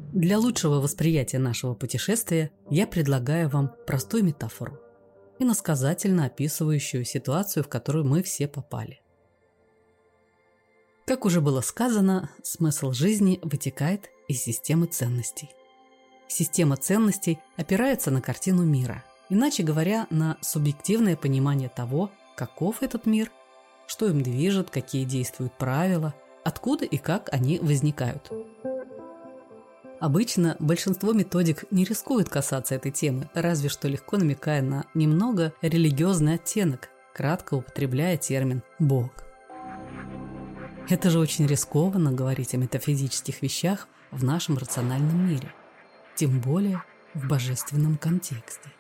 Для лучшего восприятия нашего путешествия я предлагаю вам простую метафору, иносказательно описывающую ситуацию, в которую мы все попали. Как уже было сказано, смысл жизни вытекает из системы ценностей. Система ценностей опирается на картину мира, иначе говоря, на субъективное понимание того, каков этот мир, что им движет, какие действуют правила, откуда и как они возникают. Обычно большинство методик не рискуют касаться этой темы, разве что легко намекая на немного религиозный оттенок, кратко употребляя термин «Бог». Это же очень рискованно говорить о метафизических вещах в нашем рациональном мире, тем более в божественном контексте.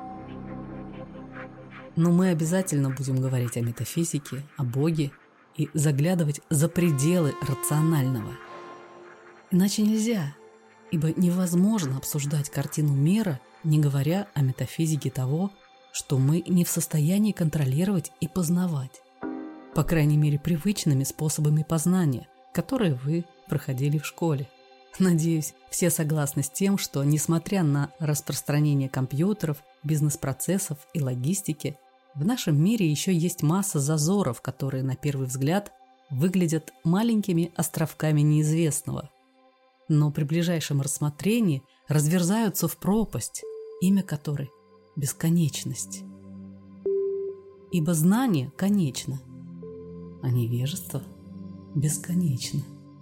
Но мы обязательно будем говорить о метафизике, о Боге и заглядывать за пределы рационального. Иначе нельзя, ибо невозможно обсуждать картину мира, не говоря о метафизике того, что мы не в состоянии контролировать и познавать, по крайней мере привычными способами познания, которые вы проходили в школе. Надеюсь, все согласны с тем, что, несмотря на распространение компьютеров, бизнес-процессов и логистики, в нашем мире еще есть масса зазоров, которые на первый взгляд выглядят маленькими островками неизвестного, но при ближайшем рассмотрении разверзаются в пропасть, имя которой – бесконечность. Ибо знание конечно, а невежество бесконечно.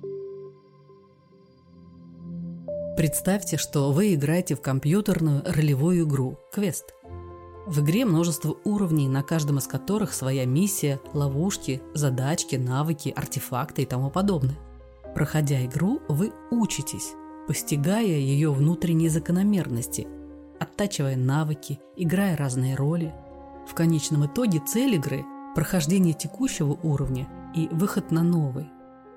Представьте, что вы играете в компьютерную ролевую игру «Квест». В игре множество уровней, на каждом из которых своя миссия, ловушки, задачки, навыки, артефакты и тому подобное. Проходя игру, вы учитесь, постигая ее внутренние закономерности, оттачивая навыки, играя разные роли. В конечном итоге цель игры – прохождение текущего уровня и выход на новый.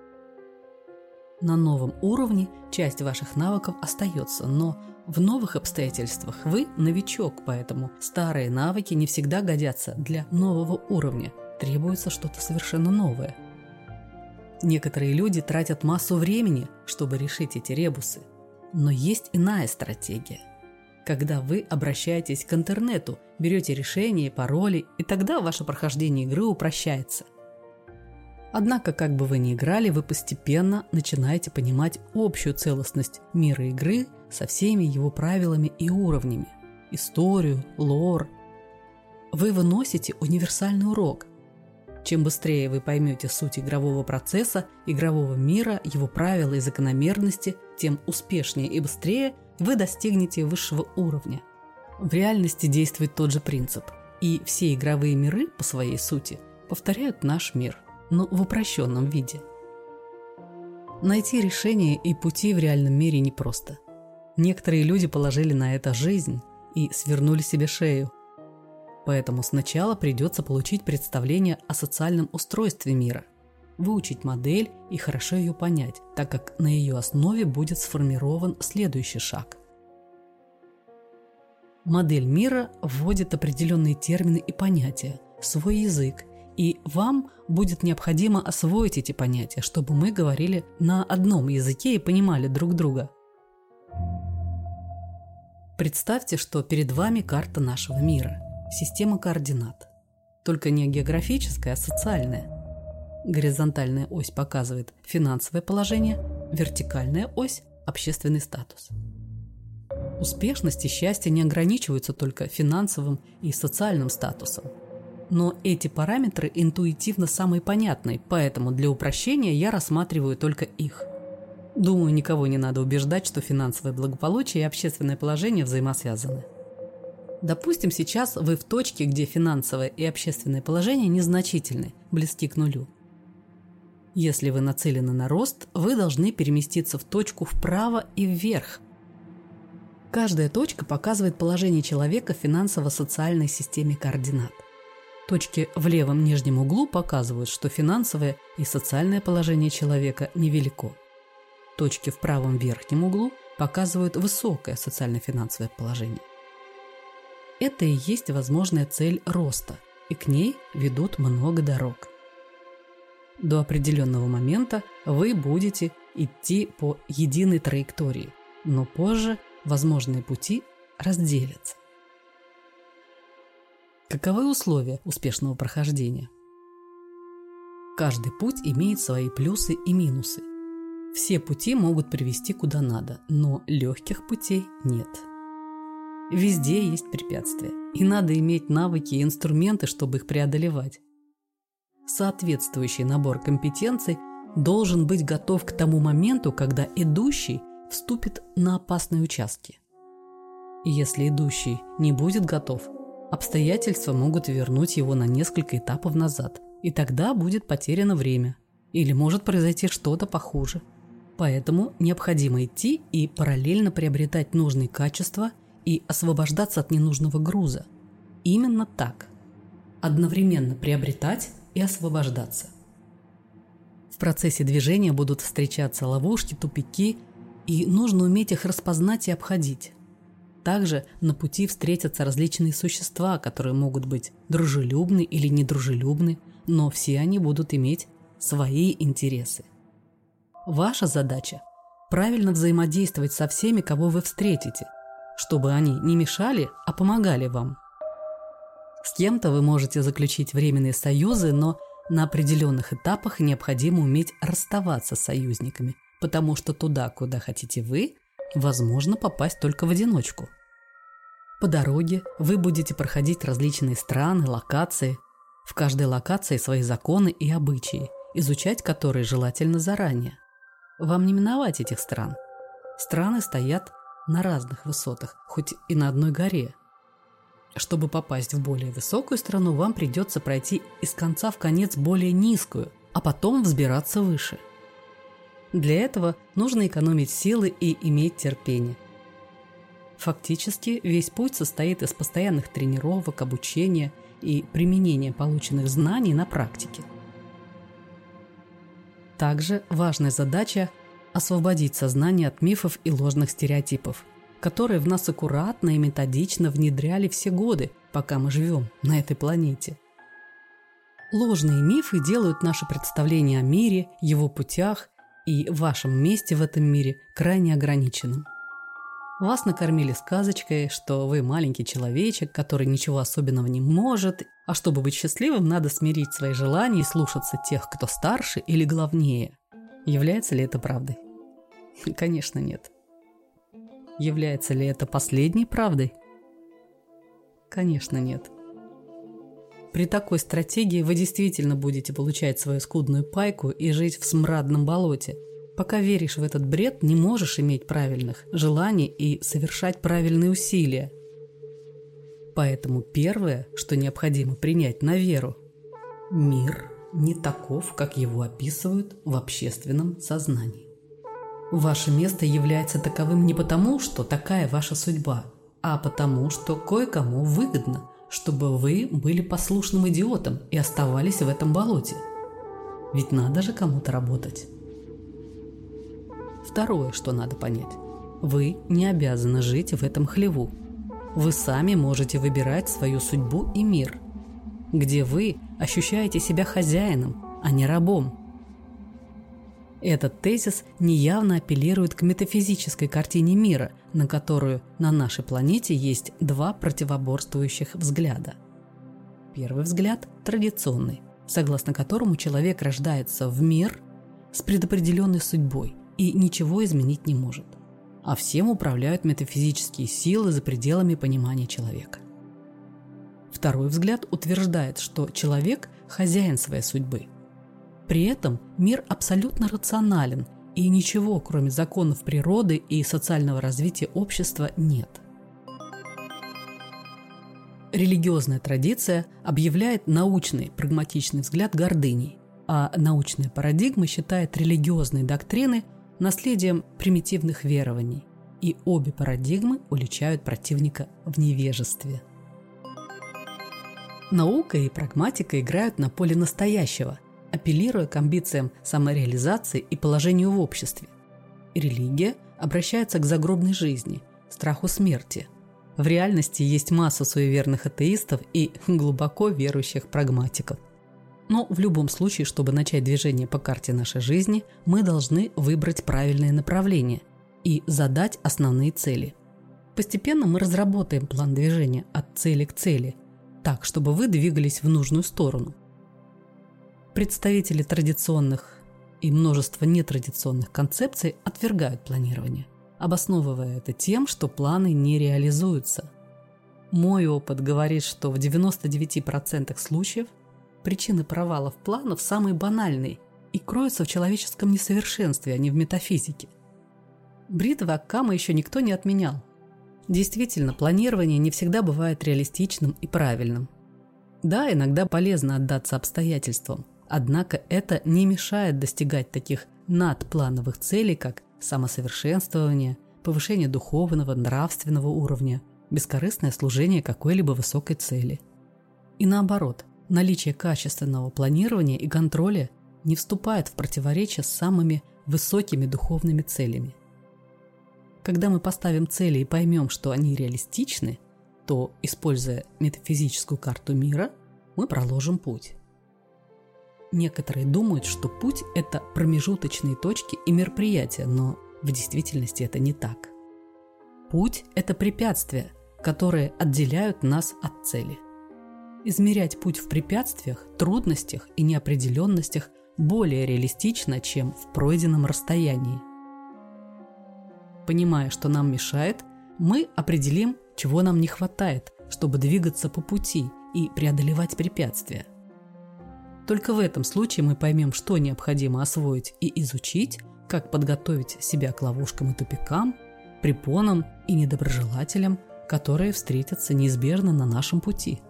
На новом уровне часть ваших навыков остается, но в новых обстоятельствах вы новичок, поэтому старые навыки не всегда годятся для нового уровня, требуется что-то совершенно новое. Некоторые люди тратят массу времени, чтобы решить эти ребусы, но есть иная стратегия. Когда вы обращаетесь к интернету, берете решения, пароли, и тогда ваше прохождение игры упрощается. Однако, как бы вы ни играли, вы постепенно начинаете понимать общую целостность мира игры со всеми его правилами и уровнями, историю, лор. Вы выносите универсальный урок. Чем быстрее вы поймете суть игрового процесса, игрового мира, его правила и закономерности, тем успешнее и быстрее вы достигнете высшего уровня. В реальности действует тот же принцип, и все игровые миры по своей сути повторяют наш мир, но в упрощенном виде. Найти решения и пути в реальном мире непросто. Некоторые люди положили на это жизнь и свернули себе шею. Поэтому сначала придется получить представление о социальном устройстве мира, выучить модель и хорошо ее понять, так как на ее основе будет сформирован следующий шаг. Модель мира вводит определенные термины и понятия, свой язык, и вам будет необходимо освоить эти понятия, чтобы мы говорили на одном языке и понимали друг друга. Представьте, что перед вами карта нашего мира, система координат. Только не географическая, а социальная. Горизонтальная ось показывает финансовое положение, вертикальная ось – общественный статус. Успешность и счастье не ограничиваются только финансовым и социальным статусом. Но эти параметры интуитивно самые понятные, поэтому для упрощения я рассматриваю только их. Думаю, никого не надо убеждать, что финансовое благополучие и общественное положение взаимосвязаны. Допустим, сейчас вы в точке, где финансовое и общественное положение незначительны, близки к нулю. Если вы нацелены на рост, вы должны переместиться в точку вправо и вверх. Каждая точка показывает положение человека в финансово-социальной системе координат. Точки в левом нижнем углу показывают, что финансовое и социальное положение человека невелико. Точки в правом верхнем углу показывают высокое социально-финансовое положение. Это и есть возможная цель роста, и к ней ведут много дорог. До определенного момента вы будете идти по единой траектории, но позже возможные пути разделятся. Каковы условия успешного прохождения? Каждый путь имеет свои плюсы и минусы. Все пути могут привести куда надо, но легких путей нет. Везде есть препятствия, и надо иметь навыки и инструменты, чтобы их преодолевать. Соответствующий набор компетенций должен быть готов к тому моменту, когда идущий вступит на опасные участки. И если идущий не будет готов, обстоятельства могут вернуть его на несколько этапов назад, и тогда будет потеряно время, или может произойти что-то похуже. Поэтому необходимо идти и параллельно приобретать нужные качества и освобождаться от ненужного груза. Именно так. Одновременно приобретать и освобождаться. В процессе движения будут встречаться ловушки, тупики, и нужно уметь их распознать и обходить. Также на пути встретятся различные существа, которые могут быть дружелюбны или недружелюбны, но все они будут иметь свои интересы. Ваша задача – правильно взаимодействовать со всеми, кого вы встретите, чтобы они не мешали, а помогали вам. С кем-то вы можете заключить временные союзы, но на определенных этапах необходимо уметь расставаться с союзниками, потому что туда, куда хотите вы, возможно попасть только в одиночку. По дороге вы будете проходить различные страны, локации. В каждой локации свои законы и обычаи, изучать которые желательно заранее. Вам не миновать этих стран. Страны стоят на разных высотах, хоть и на одной горе. Чтобы попасть в более высокую страну, вам придется пройти из конца в конец более низкую, а потом взбираться выше. Для этого нужно экономить силы и иметь терпение. Фактически весь путь состоит из постоянных тренировок, обучения и применения полученных знаний на практике. Также важная задача – освободить сознание от мифов и ложных стереотипов, которые в нас аккуратно и методично внедряли все годы, пока мы живем на этой планете. Ложные мифы делают наше представление о мире, его путях и вашем месте в этом мире крайне ограниченным. Вас накормили сказочкой, что вы маленький человечек, который ничего особенного не может, а чтобы быть счастливым, надо смирить свои желания и слушаться тех, кто старше или главнее. Является ли это правдой? Конечно, нет. Является ли это последней правдой? Конечно, нет. При такой стратегии вы действительно будете получать свою скудную пайку и жить в смрадном болоте. Пока веришь в этот бред, не можешь иметь правильных желаний и совершать правильные усилия. Поэтому первое, что необходимо принять на веру – мир не таков, как его описывают в общественном сознании. Ваше место является таковым не потому, что такая ваша судьба, а потому, что кое-кому выгодно, чтобы вы были послушным идиотом и оставались в этом болоте. Ведь надо же кому-то работать. Второе, что надо понять. Вы не обязаны жить в этом хлеву. Вы сами можете выбирать свою судьбу и мир, где вы ощущаете себя хозяином, а не рабом. Этот тезис неявно апеллирует к метафизической картине мира, на которую на нашей планете есть два противоборствующих взгляда. Первый взгляд – традиционный, согласно которому человек рождается в мир с предопределенной судьбой и ничего изменить не может, а всем управляют метафизические силы за пределами понимания человека. Второй взгляд утверждает, что человек – хозяин своей судьбы. При этом мир абсолютно рационален, и ничего, кроме законов природы и социального развития общества, нет. Религиозная традиция объявляет научный, прагматичный взгляд гордыней, а научная парадигма считает религиозные доктрины наследием примитивных верований, и обе парадигмы уличают противника в невежестве. Наука и прагматика играют на поле настоящего, апеллируя к амбициям самореализации и положению в обществе. Религия обращается к загробной жизни, страху смерти. В реальности есть масса суеверных атеистов и глубоко верующих прагматиков. Но в любом случае, чтобы начать движение по карте нашей жизни, мы должны выбрать правильное направление и задать основные цели. Постепенно мы разработаем план движения от цели к цели, так, чтобы вы двигались в нужную сторону. Представители традиционных и множество нетрадиционных концепций отвергают планирование, обосновывая это тем, что планы не реализуются. Мой опыт говорит, что в 99% случаев причины провалов планов самые банальные и кроются в человеческом несовершенстве, а не в метафизике. Бритвы Оккама еще никто не отменял. Действительно, планирование не всегда бывает реалистичным и правильным. Да, иногда полезно отдаться обстоятельствам, однако это не мешает достигать таких надплановых целей, как самосовершенствование, повышение духовного, нравственного уровня, бескорыстное служение какой-либо высокой цели. И наоборот, наличие качественного планирования и контроля не вступает в противоречие с самыми высокими духовными целями. Когда мы поставим цели и поймем, что они реалистичны, то, используя метафизическую карту мира, мы проложим путь. Некоторые думают, что путь – это промежуточные точки и мероприятия, но в действительности это не так. Путь – это препятствия, которые отделяют нас от цели. Измерять путь в препятствиях, трудностях и неопределенностях более реалистично, чем в пройденном расстоянии. Понимая, что нам мешает, мы определим, чего нам не хватает, чтобы двигаться по пути и преодолевать препятствия. Только в этом случае мы поймем, что необходимо освоить и изучить, как подготовить себя к ловушкам и тупикам, препонам и недоброжелателям, которые встретятся неизбежно на нашем пути.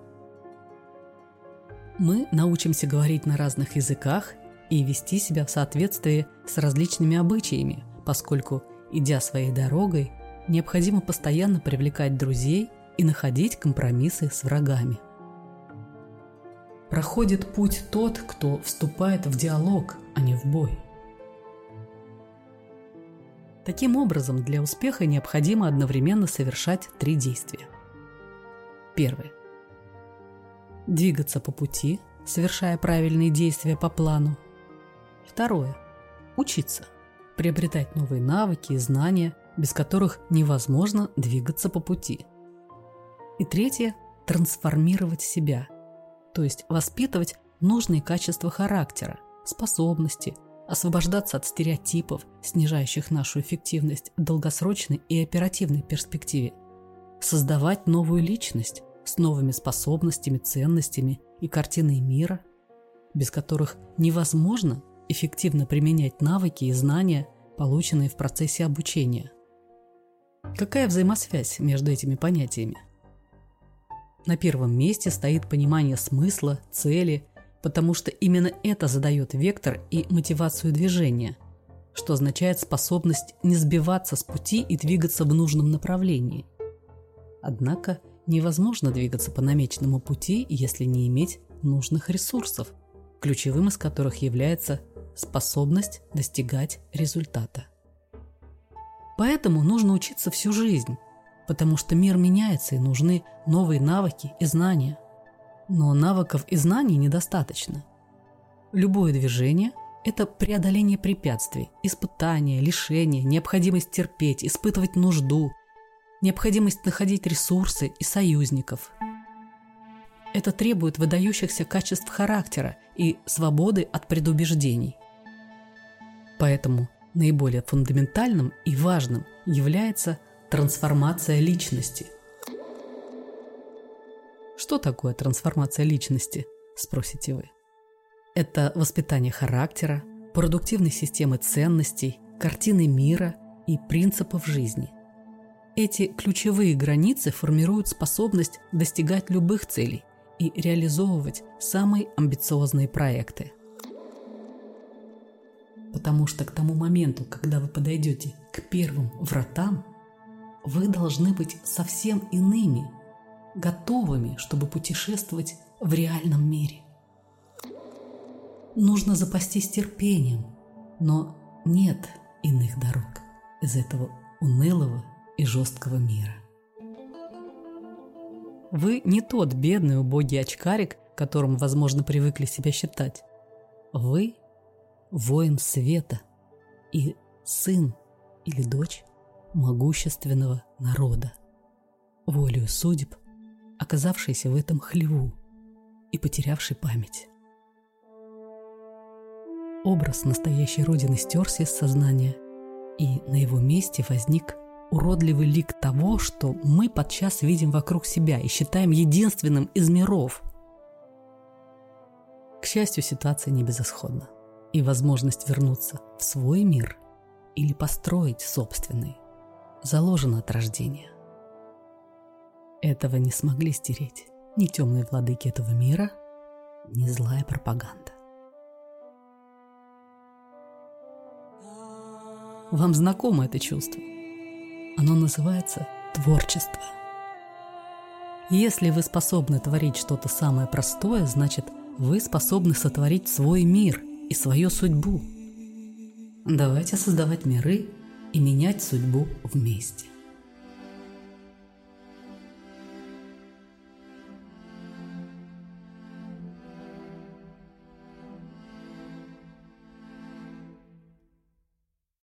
Мы научимся говорить на разных языках и вести себя в соответствии с различными обычаями, поскольку, идя своей дорогой, необходимо постоянно привлекать друзей и находить компромиссы с врагами. Проходит путь тот, кто вступает в диалог, а не в бой. Таким образом, для успеха необходимо одновременно совершать 3 действия. Первое. Двигаться по пути, совершая правильные действия по плану. Второе. Учиться, приобретать новые навыки и знания, без которых невозможно двигаться по пути. И третье. Трансформировать себя, то есть воспитывать нужные качества характера, способности, освобождаться от стереотипов, снижающих нашу эффективность в долгосрочной и оперативной перспективе, создавать новую личность с новыми способностями, ценностями и картиной мира, без которых невозможно эффективно применять навыки и знания, полученные в процессе обучения. Какая взаимосвязь между этими понятиями? На первом месте стоит понимание смысла, цели, потому что именно это задает вектор и мотивацию движения, что означает способность не сбиваться с пути и двигаться в нужном направлении. Однако невозможно двигаться по намеченному пути, если не иметь нужных ресурсов, ключевым из которых является способность достигать результата. Поэтому нужно учиться всю жизнь, потому что мир меняется и нужны новые навыки и знания. Но навыков и знаний недостаточно. Любое движение – это преодоление препятствий, испытания, лишения, необходимость терпеть, испытывать нужду, необходимость находить ресурсы и союзников. Это требует выдающихся качеств характера и свободы от предубеждений. Поэтому наиболее фундаментальным и важным является трансформация личности. Что такое трансформация личности, спросите вы? Это воспитание характера, продуктивной системы ценностей, картины мира и принципов жизни. Эти ключевые границы формируют способность достигать любых целей и реализовывать самые амбициозные проекты. Потому что к тому моменту, когда вы подойдете к первым вратам, вы должны быть совсем иными, готовыми, чтобы путешествовать в реальном мире. Нужно запастись терпением, но нет иных дорог из этого унылого и жесткого мира. Вы не тот бедный убогий очкарик, которым, возможно, привыкли себя считать. Вы – воин света и сын или дочь могущественного народа, волею судеб, оказавшийся в этом хлеву и потерявший память. Образ настоящей родины стерся из сознания, и на его месте возник уродливый лик того, что мы подчас видим вокруг себя и считаем единственным из миров. К счастью, ситуация не безысходна, и возможность вернуться в свой мир или построить собственный заложена от рождения. Этого не смогли стереть ни темные владыки этого мира, ни злая пропаганда. Вам знакомо это чувство? Оно называется творчество. Если вы способны творить что-то самое простое, значит, вы способны сотворить свой мир и свою судьбу. Давайте создавать миры и менять судьбу вместе.